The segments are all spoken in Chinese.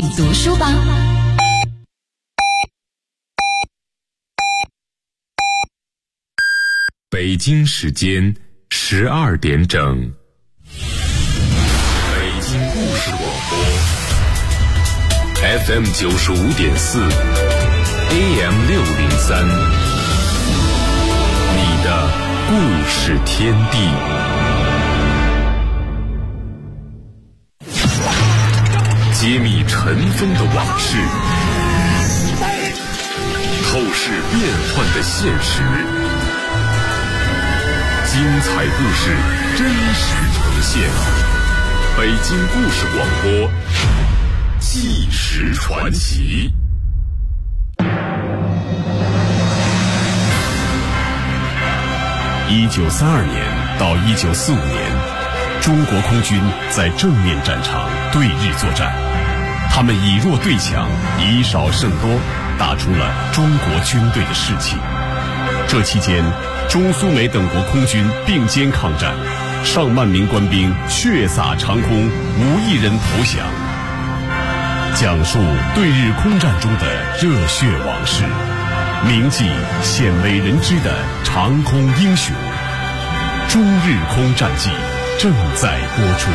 读书吧。 北京时间12点整，北京故事广播 FM 95.4 AM 603，你的故事天地。揭秘尘封的往事，透视变幻的现实，精彩故事真实呈现。北京故事广播，纪实传奇。 1932年到1945年，中国空军在正面战场对日作战，他们以弱对强，以少胜多，打出了中国军队的士气。这期间，中苏美等国空军并肩抗战，上万名官兵血洒长空，无一人投降。讲述对日空战中的热血往事，铭记鲜为人知的长空英雄。中日空战记正在播出。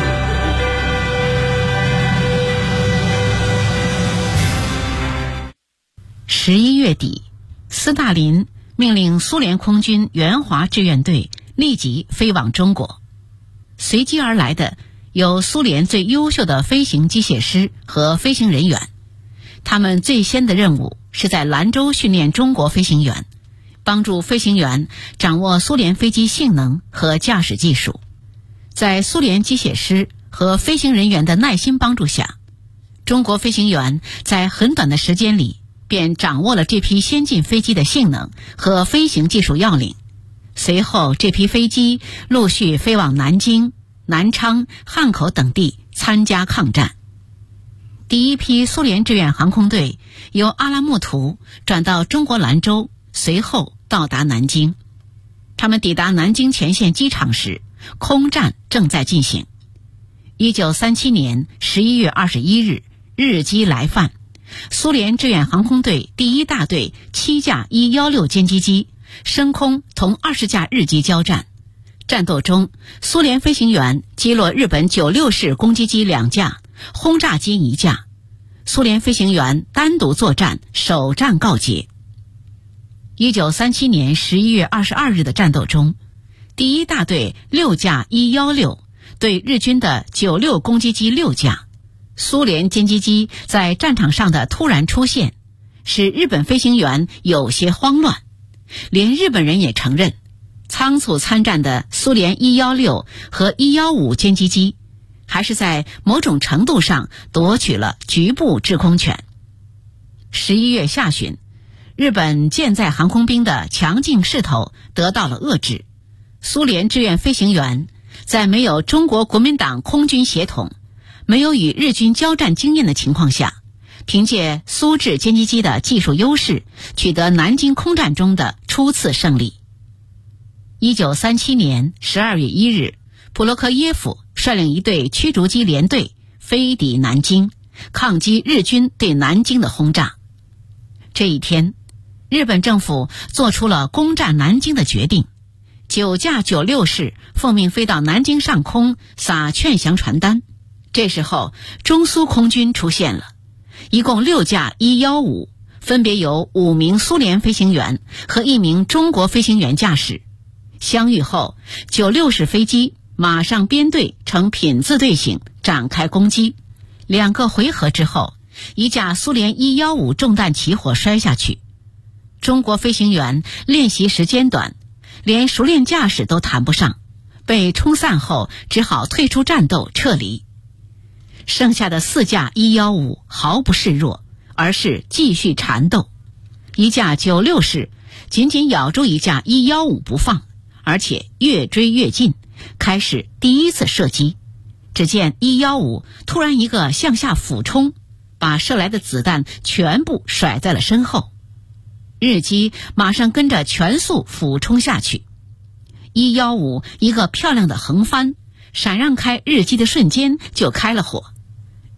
11月底，斯大林命令苏联空军援华志愿队立即飞往中国。随即而来的有苏联最优秀的飞行机械师和飞行人员，他们最先的任务是在兰州训练中国飞行员，帮助飞行员掌握苏联飞机性能和驾驶技术。在苏联机械师和飞行人员的耐心帮助下，中国飞行员在很短的时间里便掌握了这批先进飞机的性能和飞行技术要领。随后，这批飞机陆续飞往南京、南昌、汉口等地参加抗战。第一批苏联志愿航空队由阿拉木图转到中国兰州，随后到达南京。他们抵达南京前线机场时，空战正在进行。1937年11月21日，日机来犯，苏联志愿航空队第一大队7架116歼击机升空同20架日机交战。战斗中，苏联飞行员击落日本96式攻击机2架，轰炸机1架。苏联飞行员单独作战，首战告捷。1937年11月22日的战斗中，第一大队6架116对日军的96攻击机6架。苏联歼击机在战场上的突然出现，使日本飞行员有些慌乱。连日本人也承认，仓促参战的苏联116和115歼击机还是在某种程度上夺取了局部制空权。11月下旬，日本舰载航空兵的强劲势头得到了遏制。苏联志愿飞行员在没有中国国民党空军协同，没有与日军交战经验的情况下，凭借苏制歼击机的技术优势，取得南京空战中的初次胜利。1937年12月1日，普洛克耶夫率领一队驱逐机联队飞抵南京，抗击日军对南京的轰炸。这一天，日本政府做出了攻占南京的决定，9架96式奉命飞到南京上空撒劝降传单。这时候，中苏空军出现了，一共6架115，分别由5名苏联飞行员和1名中国飞行员驾驶。相遇后，96式飞机马上编队呈品字队形展开攻击。2个回合之后，一架苏联115中弹起火摔下去。中国飞行员练习时间短，连熟练驾驶都谈不上，被冲散后只好退出战斗撤离。剩下的4架115毫不示弱，而是继续缠斗。一架96式紧紧咬住一架115不放，而且越追越近，开始第一次射击。只见115突然一个向下俯冲，把射来的子弹全部甩在了身后。日机马上跟着全速俯冲下去。115一个漂亮的横翻，闪让开日机的瞬间就开了火。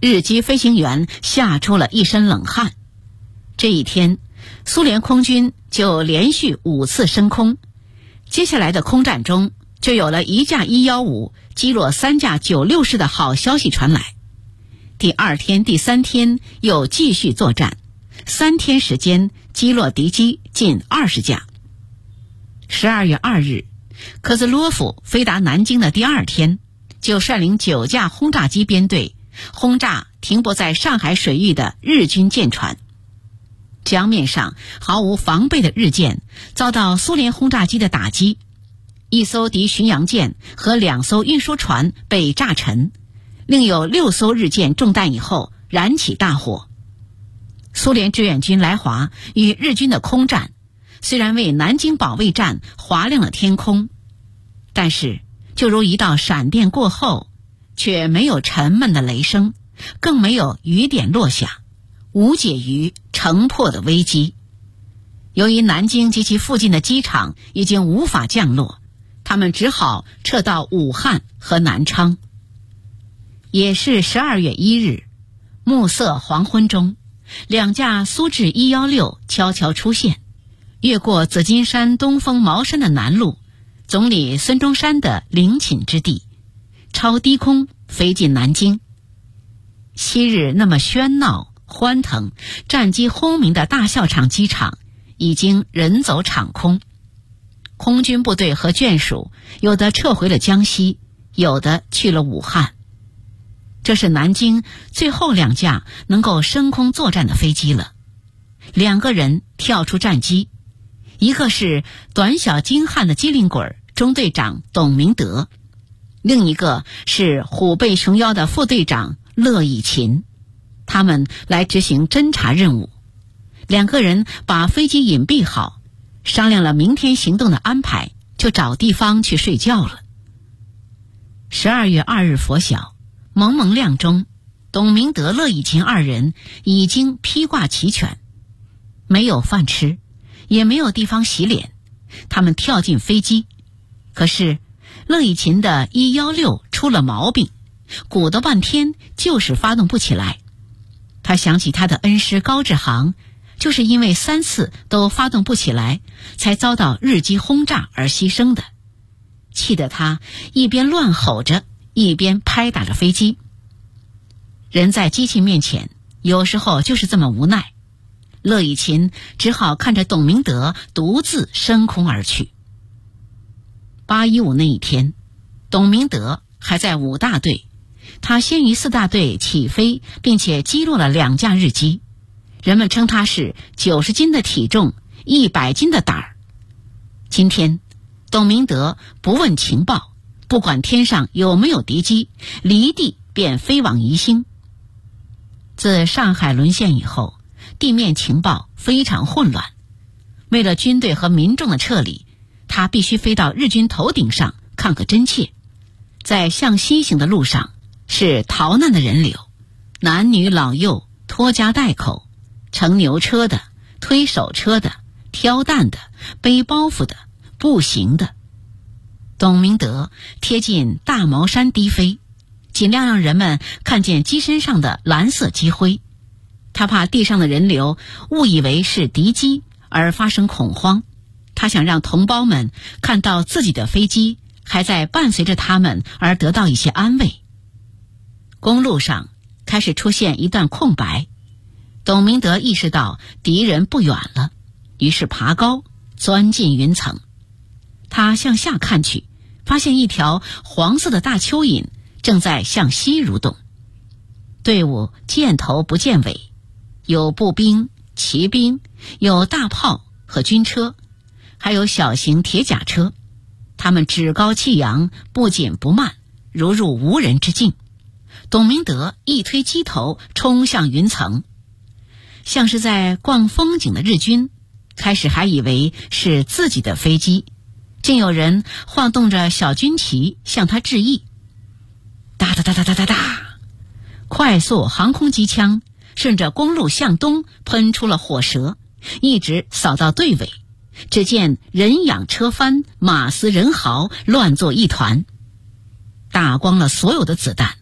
日机飞行员吓出了一身冷汗。这一天，苏联空军就连续5次升空，接下来的空战中就有了1架115击落3架96式的好消息传来。第2天、第3天又继续作战，3天时间击落敌机近20架。12月2日，科兹洛夫飞达南京的第2天，就率领9架轰炸机编队轰炸停泊在上海水域的日军舰船。江面上毫无防备的日舰遭到苏联轰炸机的打击，1艘敌巡洋舰和2艘运输船被炸沉，另有6艘日舰中弹以后燃起大火。苏联志愿军来华与日军的空战虽然为南京保卫战划亮了天空，但是就如一道闪电过后，却没有沉闷的雷声，更没有雨点落下，无解于城破的危机。由于南京及其附近的机场已经无法降落，他们只好撤到武汉和南昌。也是12月1日，暮色黄昏中，2架苏制116悄悄出现，越过紫金山东风茅山的南路，总理孙中山的陵寝之地，超低空飞进南京。昔日那么喧闹欢腾、战机轰鸣的大校场机场已经人走场空，空军部队和眷属有的撤回了江西，有的去了武汉。这是南京最后2架能够升空作战的飞机了。2个人跳出战机，一个是短小精悍的机灵鬼中队长董明德，另一个是虎背熊腰的副队长乐以琴。他们来执行侦察任务。2个人把飞机隐蔽好，商量了明天行动的安排，就找地方去睡觉了。12月2日拂晓，蒙蒙亮中，董明德、乐以琴2人已经披挂齐全，没有饭吃，也没有地方洗脸。他们跳进飞机，可是乐以琴的116出了毛病，鼓捣半天就是发动不起来。他想起他的恩师高志航，就是因为3次都发动不起来，才遭到日机轰炸而牺牲的，气得他一边乱吼着，一边拍打着飞机。人在机器面前，有时候就是这么无奈。乐以琴只好看着董明德独自升空而去。815那一天，董明德还在5大队，他先于4大队起飞，并且击落了2架日机。人们称他是90斤的体重，100斤的胆儿。今天，董明德不问情报，不管天上有没有敌机，离地便飞往宜兴。自上海沦陷以后，地面情报非常混乱。为了军队和民众的撤离，他必须飞到日军头顶上看个真切。在向西行的路上是逃难的人流，男女老幼，拖家带口，乘牛车的，推手车的，挑担的，背包袱的，步行的。董明德贴近大茅山低飞，尽量让人们看见机身上的蓝色机徽。他怕地上的人流误以为是敌机而发生恐慌，他想让同胞们看到自己的飞机还在伴随着他们而得到一些安慰。公路上开始出现一段空白，董明德意识到敌人不远了，于是爬高钻进云层。他向下看去，发现一条黄色的大蚯蚓正在向西蠕动。队伍见头不见尾，有步兵、骑兵，有大炮和军车，还有小型铁甲车。他们趾高气扬，不紧不慢，如入无人之境。董明德一推机头冲向云层，像是在逛风景的日军开始还以为是自己的飞机，竟有人晃动着小军旗向他致意。哒哒哒哒哒哒哒，快速航空机枪顺着公路向东喷出了火舌，一直扫到队尾。只见人仰车翻，马嘶人嚎，乱作一团。打光了所有的子弹，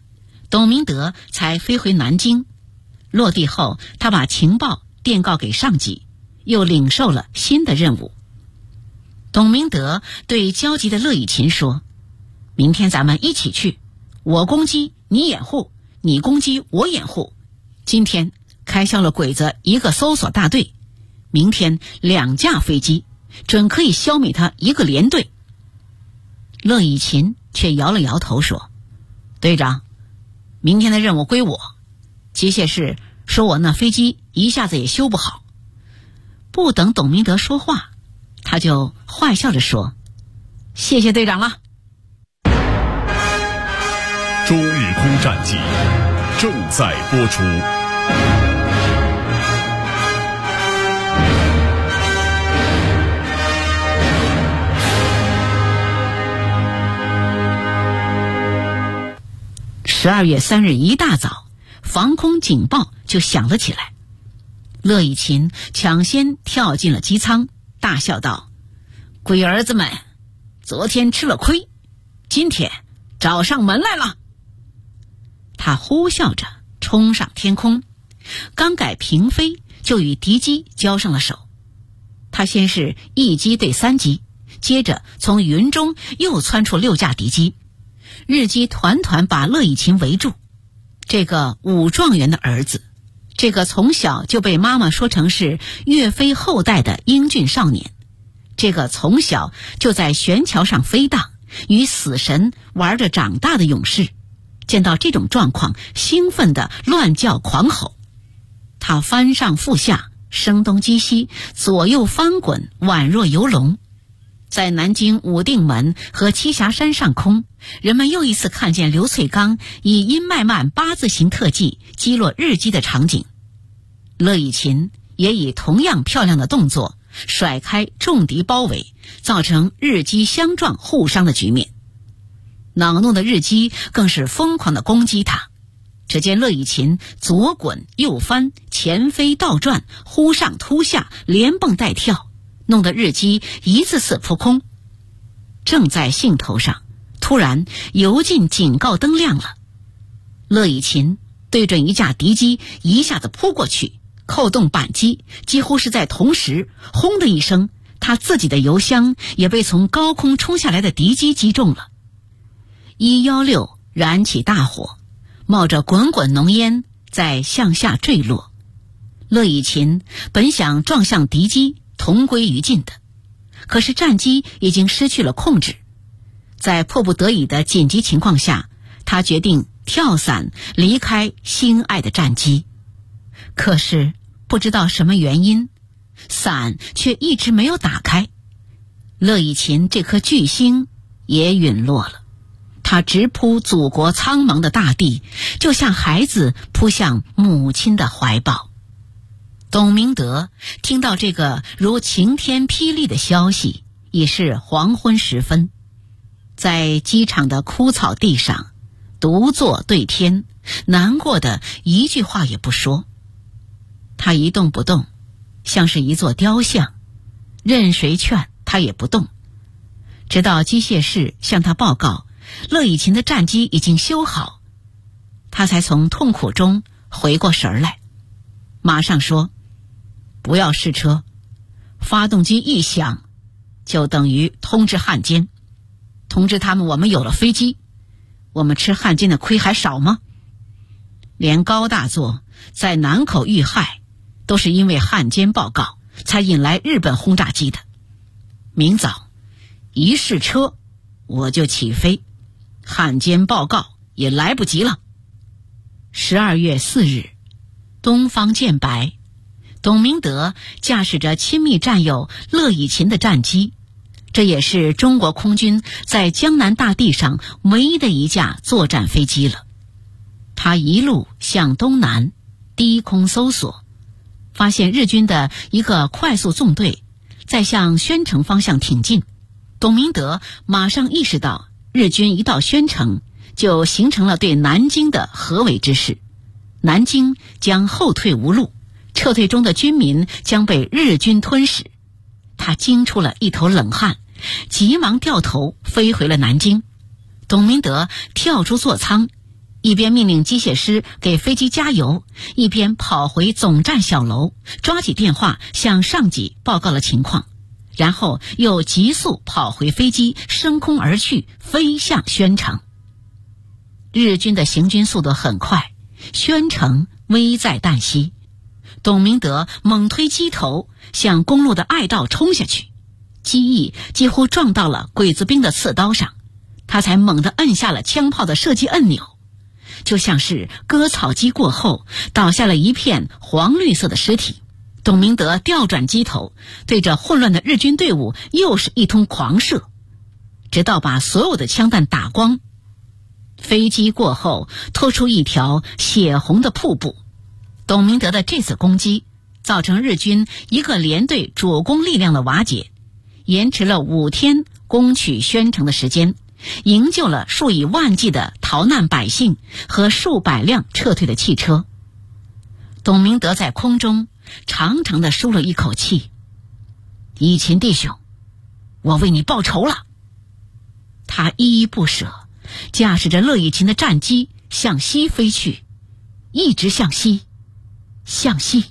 董明德才飞回南京。落地后，他把情报电告给上级，又领受了新的任务。董明德对焦急的乐以琴说：明天咱们一起去，我攻击你掩护，你攻击我掩护。今天开销了鬼子一个搜索大队，明天2架飞机，准可以消灭他一个连队。乐以琴却摇了摇头说：队长，明天的任务归我，机械室说我那飞机一下子也修不好。不等董明德说话，他就坏笑着说：谢谢队长了。 中日空战记正在播出。 12月3日一大早，防空警报就响了起来。乐以琴抢先跳进了机舱，大笑道：龟儿子们，昨天吃了亏，今天找上门来了。他呼啸着冲上天空，刚改平飞就与敌机交上了手。他先是1机对3机，接着从云中又窜出6架敌机，日机团团把乐以琴围住。这个武状元的儿子，这个从小就被妈妈说成是岳飞后代的英俊少年，这个从小就在悬桥上飞荡，与死神玩着长大的勇士，见到这种状况，兴奋地乱叫狂吼。他翻上覆下，声东击西，左右翻滚，宛若游龙。在南京武定门和栖霞山上空，人们又一次看见刘粹刚以殷麦曼8字形特技击落日机的场景。乐以琴也以同样漂亮的动作甩开重敌包围，造成日机相撞互伤的局面。恼怒的日机更是疯狂地攻击他。只见乐以琴左滚右翻，前飞倒转，忽上突下，连蹦带跳，弄得日机一次次扑空。正在兴头上，突然油尽警告灯亮了。乐以琴对准一架敌机一下子扑过去，扣动扳机，几乎是在同时，轰的一声，他自己的油箱也被从高空冲下来的敌机击中了。116燃起大火，冒着滚滚浓烟在向下坠落。乐以琴本想撞向敌机同归于尽的，可是战机已经失去了控制。在迫不得已的紧急情况下，他决定跳伞离开心爱的战机。可是不知道什么原因，伞却一直没有打开。乐以琴这颗巨星也陨落了。他直扑祖国苍茫的大地，就像孩子扑向母亲的怀抱。董明德听到这个如晴天霹雳的消息，已是黄昏时分，在机场的枯草地上独坐对天，难过的一句话也不说。他一动不动，像是一座雕像，任谁劝他也不动。直到机械室向他报告乐以琴的战机已经修好，他才从痛苦中回过神来，马上说：不要试车，发动机一响就等于通知汉奸，通知他们我们有了飞机，我们吃汉奸的亏还少吗？连高大作在南口遇害都是因为汉奸报告才引来日本轰炸机的。明早一试车我就起飞，汉奸报告也来不及了。12月4日，东方见白，董明德驾驶着亲密战友乐以琴的战机，这也是中国空军在江南大地上唯一的一架作战飞机了。他一路向东南低空搜索，发现日军的一个快速纵队在向宣城方向挺进。董明德马上意识到，日军一到宣城就形成了对南京的合围之势，南京将后退无路，撤退中的军民将被日军吞噬。他惊出了一头冷汗，急忙掉头飞回了南京。董明德跳出座舱， 一边命令机械师给飞机加油，一边跑回总站小楼，抓起电话向上级报告了情况，然后又急速跑回飞机，升空而去，飞向宣城。日军的行军速度很快，宣城危在旦夕。董明德猛推机头，向公路的隘道冲下去，机翼几乎撞到了鬼子兵的刺刀上，他才猛地摁下了枪炮的射击按钮，就像是割草机过后倒下了一片黄绿色的尸体。董明德调转机头，对着混乱的日军队伍又是一通狂射，直到把所有的枪弹打光。飞机过后拖出一条血红的瀑布。董明德的这次攻击造成日军一个连队主攻力量的瓦解，延迟了5天攻取宣城的时间，营救了数以万计的逃难百姓和数百辆撤退的汽车。董明德在空中长长地舒了一口气，以勤弟兄，我为你报仇了。他依依不舍，驾驶着乐以勤的战机向西飞去，一直向西，向西。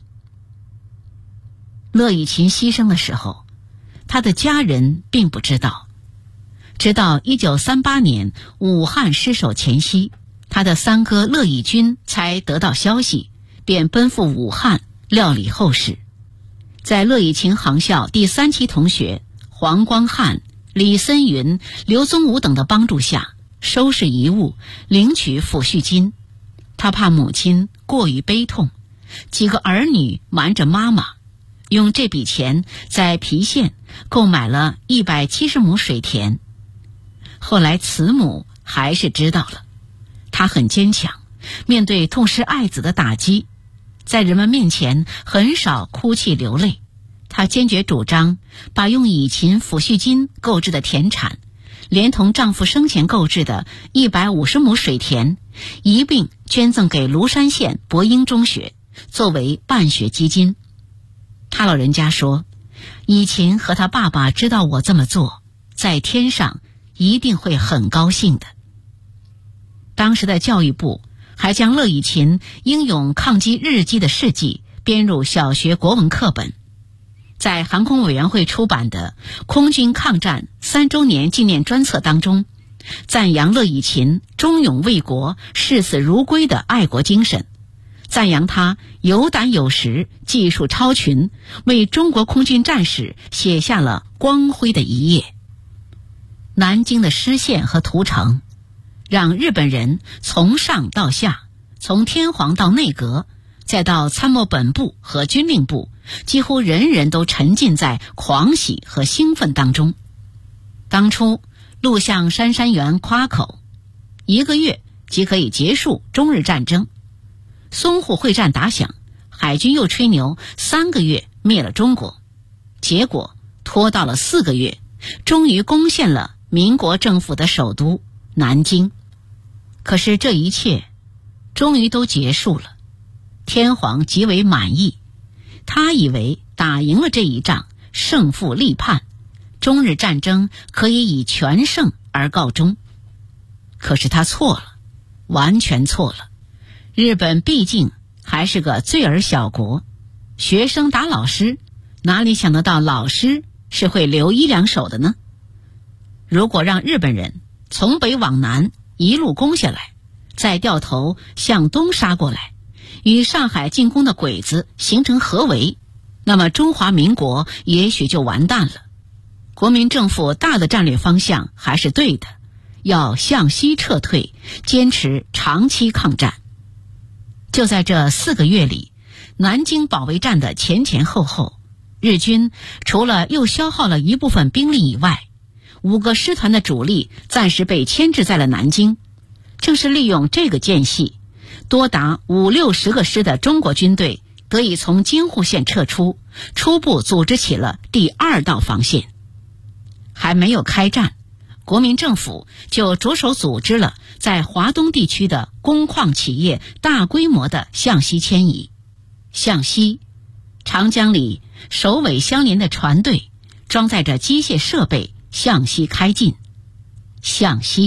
乐以勤牺牲的时候，他的家人并不知道，直到1938年武汉失守前夕，他的三哥乐以军才得到消息，便奔赴武汉料理后事。在乐以勤航校第3期同学黄光汉、李森云、刘宗武等的帮助下，收拾遗物，领取抚恤金。他怕母亲过于悲痛，几个儿女瞒着妈妈，用这笔钱在郫县购买了170亩水田。后来慈母还是知道了，他很坚强，面对痛失爱子的打击，在人们面前很少哭泣流泪。他坚决主张把用以勤抚恤金购置的田产，连同丈夫生前购置的150亩水田一并捐赠给庐山县博英中学，作为办学基金。他老人家说，以勤和他爸爸知道我这么做，在天上一定会很高兴的。当时的教育部还将乐以勤英勇抗击日机的事迹编入小学国文课本。在航空委员会出版的空军抗战3周年纪念专册当中，赞扬乐以勤忠勇为国、视死如归的爱国精神，赞扬他有胆有识、技术超群，为中国空军战史写下了光辉的一页。南京的失陷和屠城，让日本人从上到下，从天皇到内阁，再到参谋本部和军令部，几乎人人都沉浸在狂喜和兴奋当中。当初陆相杉山元夸口，1个月即可以结束中日战争。淞沪会战打响，海军又吹牛3个月灭了中国，结果拖到了4个月，终于攻陷了民国政府的首都南京。可是这一切终于都结束了，天皇极为满意，他以为打赢了这一仗，胜负立判，中日战争可以以全胜而告终。可是他错了，完全错了。日本毕竟还是个罪儿小国，学生打老师，哪里想得到老师是会留1两手的呢？如果让日本人从北往南一路攻下来，再掉头向东杀过来，与上海进攻的鬼子形成合围，那么中华民国也许就完蛋了。国民政府大的战略方向还是对的，要向西撤退，坚持长期抗战。就在这4个月里，南京保卫战的前前后后，日军除了又消耗了一部分兵力以外，5个师团的主力暂时被牵制在了南京。正是利用这个间隙，多达50-60个师的中国军队得以从京沪线撤出，初步组织起了第2道防线。还没有开战，国民政府就着手组织了在华东地区的工矿企业大规模的向西迁移。向西，长江里首尾相连的船队装载着机械设备向西开进。向西，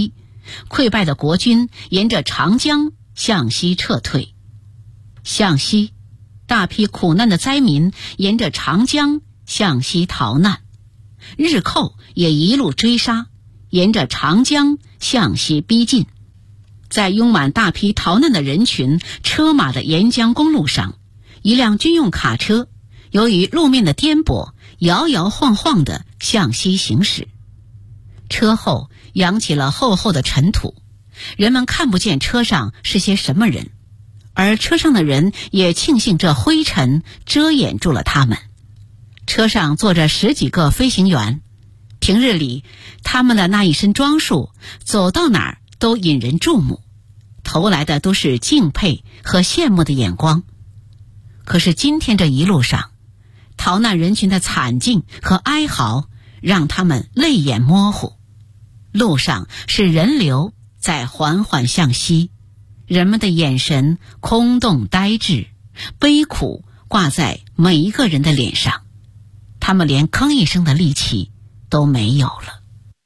溃败的国军沿着长江向西撤退。向西，大批苦难的灾民沿着长江向西逃难，日寇也一路追杀，沿着长江向西逼近。在拥满大批逃难的人群车马的沿江公路上，一辆军用卡车由于路面的颠簸，摇摇晃晃地向西行驶。车后扬起了厚厚的尘土，人们看不见车上是些什么人，而车上的人也庆幸这灰尘遮掩住了他们。车上坐着10几个飞行员，平日里他们的那一身装束走到哪儿都引人注目，投来的都是敬佩和羡慕的眼光。可是今天这一路上，逃难人群的惨境和哀嚎让他们泪眼模糊。路上是人流在缓缓向西，人们的眼神空洞呆滞，悲苦挂在每一个人的脸上，他们连吭一声的力气都没有了。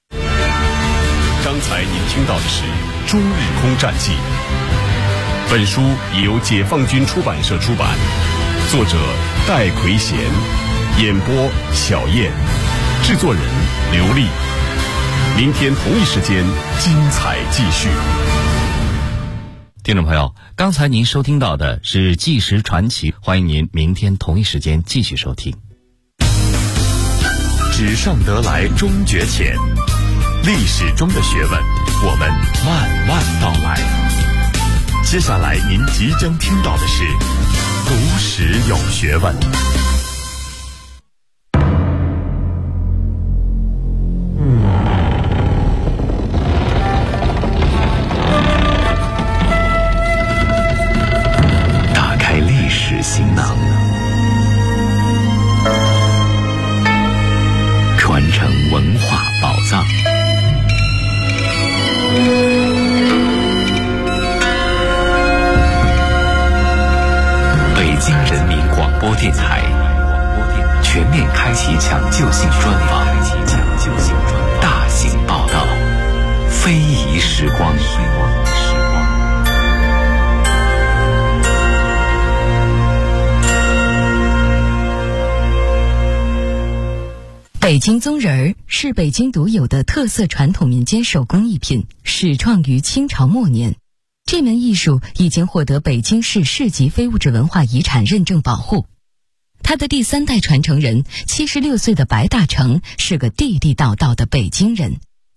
刚才您听到的是《中日空战记》，本书由解放军出版社出版，作者戴奎贤，演播小燕，制作人刘丽。明天同一时间精彩继续。 听众朋友，刚才您收听到的是《纪实传奇》，欢迎您明天同一时间继续收听。 纸上得来终觉浅，历史中的学问，我们慢慢道来。接下来您即将听到的是读史有学问。打开历史行囊，传承文化宝藏。北京人民广播电台全面开启抢救性专访，大型报道，非遗时光。 北京宗人儿是北京独有的特色传统民间手工艺品，始创于清朝末年。这门艺术已经获得北京市市级非物质文化遗产认证保护。他的第3代传承人76岁的白大成是个地地道道的北京人。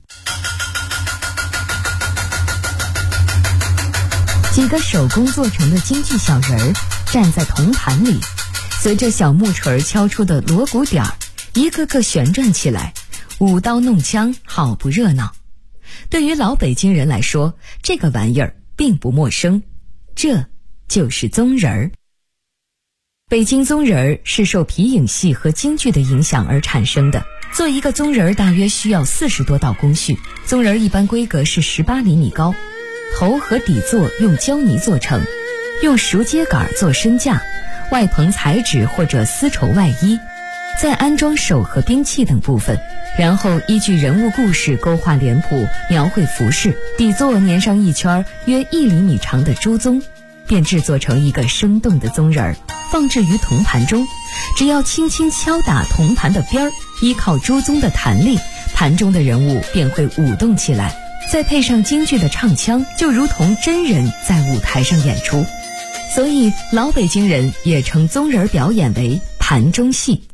几个手工做成的京剧小人儿站在铜盘里，随着小木锤敲出的锣鼓点儿，一个个旋转起来，舞刀弄枪，好不热闹。对于老北京人来说，这个玩意儿并不陌生，这就是宗人儿。北京宗人儿是受皮影戏和京剧的影响而产生的。做一个宗人儿大约需要40多道工序，宗人儿一般规格是18厘米高，头和底座用胶泥做成，用熟秸秆做身架，外棚彩纸或者丝绸外衣，再安装手和兵器等部分，然后依据人物故事勾画脸谱，描绘服饰，底座粘上一圈约1厘米长的猪鬃，便制作成一个生动的宗人儿，放置于铜盘中。只要轻轻敲打铜盘的边儿，依靠猪鬃的弹力，盘中的人物便会舞动起来，再配上京剧的唱腔，就如同真人在舞台上演出。所以老北京人也称宗人表演为盘中戏。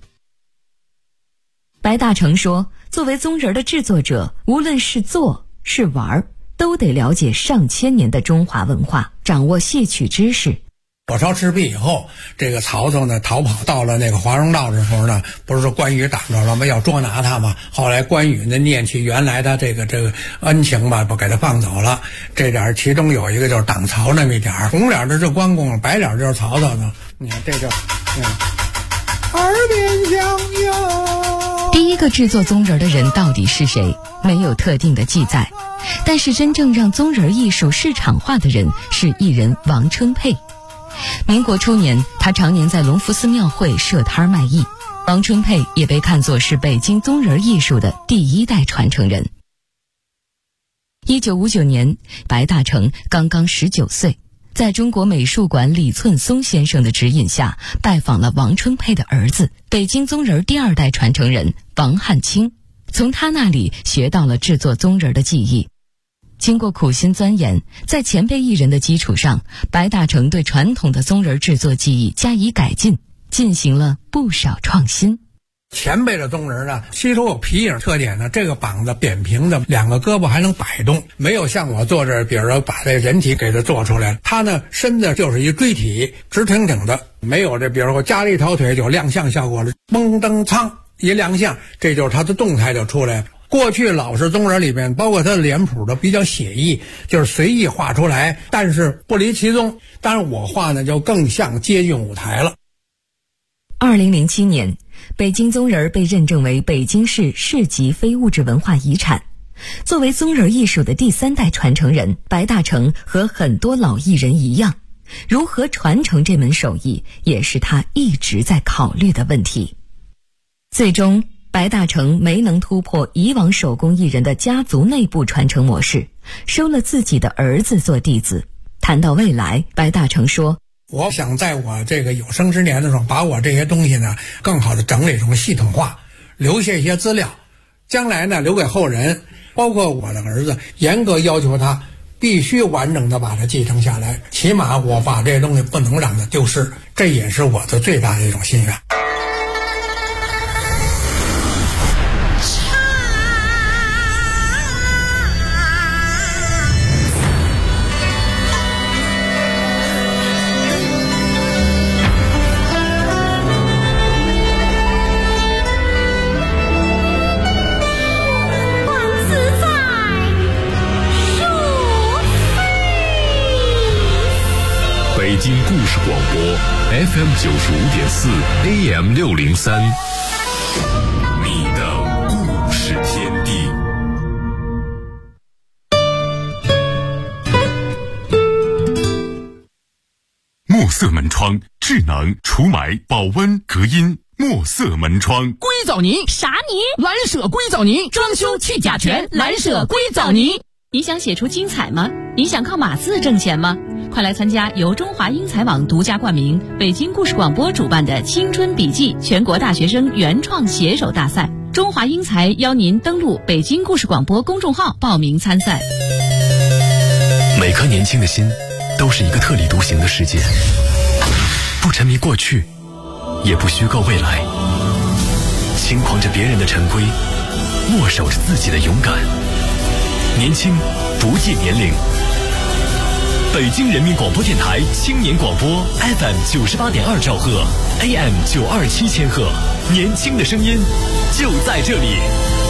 白大成说，作为宗人的制作者，无论是做是玩，都得了解上千年的中华文化，掌握戏曲知识。 火烧赤壁以后，这个曹操呢逃跑到了那个华容道的时候呢，不是说关羽挡着了吗？要捉拿他嘛。后来关羽呢念起原来的这个恩情吧，不给他放走了。这点其中有一个就是挡曹那么一点，红脸的是关公，白脸就是曹操呢。你看这就，耳边响哟。 第一个制作宗人的人到底是谁？没有特定的记载。但是真正让宗人艺术市场化的人是艺人王春佩。民国初年，他常年在隆福寺庙会设摊卖艺。王春佩也被看作是北京宗人艺术的第1代传承人。 1959年，白大成刚刚19岁，在中国美术馆李寸松先生的指引下，拜访了王春佩的儿子，北京宗人第2代传承人王汉卿，从他那里学到了制作宗人的技艺。经过苦心钻研，在前辈艺人的基础上，白大成对传统的宗人制作技艺加以改进，进行了不少创新。 前辈的宗人呢，吸收有皮影特点呢，这个膀子扁平的，2个胳膊还能摆动，没有像我坐这儿，比如说把这人体给它做出来，它呢身子就是一锥体，直挺挺的，没有这比如说加了一条腿就亮相效果了，嘣噔噌一亮相，这就是它的动态就出来了。过去老式宗人里边，包括它的脸谱都比较写意，就是随意画出来，但是不离其宗。当然我画呢就更像接近舞台了。 2007年，北京宗人被认证为北京市市级非物质文化遗产。作为宗人艺术的第3代传承人，白大成和很多老艺人一样，如何传承这门手艺，也是他一直在考虑的问题。最终，白大成没能突破以往手工艺人的家族内部传承模式，收了自己的儿子做弟子。谈到未来，白大成说， 我想在我这个有生之年的时候，把我这些东西呢更好的整理成系统化，留下一些资料，将来呢留给后人，包括我的儿子，严格要求他必须完整的把它继承下来，起码我把这些东西不能让它丢失，这也是我的最大的一种心愿。 北京故事广播 FM 95.4 AM 603，你的故事天地。墨色门窗，智能除霾、保温、隔音。墨色门窗， 硅藻泥啥泥？ 蓝舍硅藻泥，装修去甲醛，蓝舍硅藻泥。 你想写出精彩吗？你想靠码字挣钱吗？快来参加由中华英才网独家冠名、北京故事广播主办的青春笔记全国大学生原创写手大赛。中华英才邀您登录北京故事广播公众号报名参赛。 每颗年轻的心都是一个特立独行的世界，不沉迷过去，也不虚构未来，轻狂着别人的陈规，握手着自己的勇敢。年轻不计年龄。北京人民广播电台青年广播 FM 98.2兆赫 AM 927千赫，年轻的声音就在这里。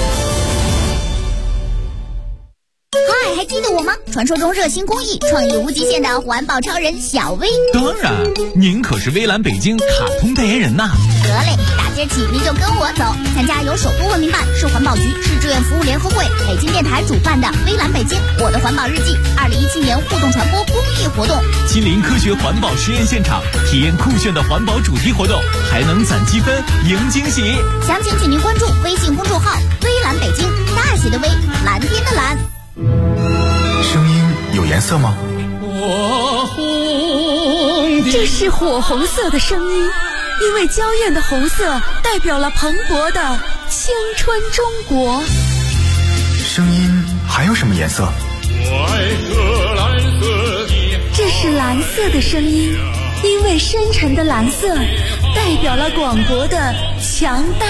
嗨，还记得我吗？传说中热心公益、创意无极限的环保超人小薇。 当然，您可是微蓝北京卡通代言人呐。 得嘞，大街起您就跟我走，参加由首都文明办、市环保局、市志愿服务联合会、北京电台主办的微蓝北京我的环保日记2017年互动传播公益活动， 亲临科学环保实验现场，体验酷炫的环保主题活动，还能攒积分赢惊喜。 详情请您关注微信公众号微蓝北京，大写的微，蓝天的蓝。 声音有颜色吗？ 这是火红色的声音，因为娇艳的红色代表了蓬勃的青春中国。 声音还有什么颜色？ 这是蓝色的声音，因为深沉的蓝色代表了广博的强大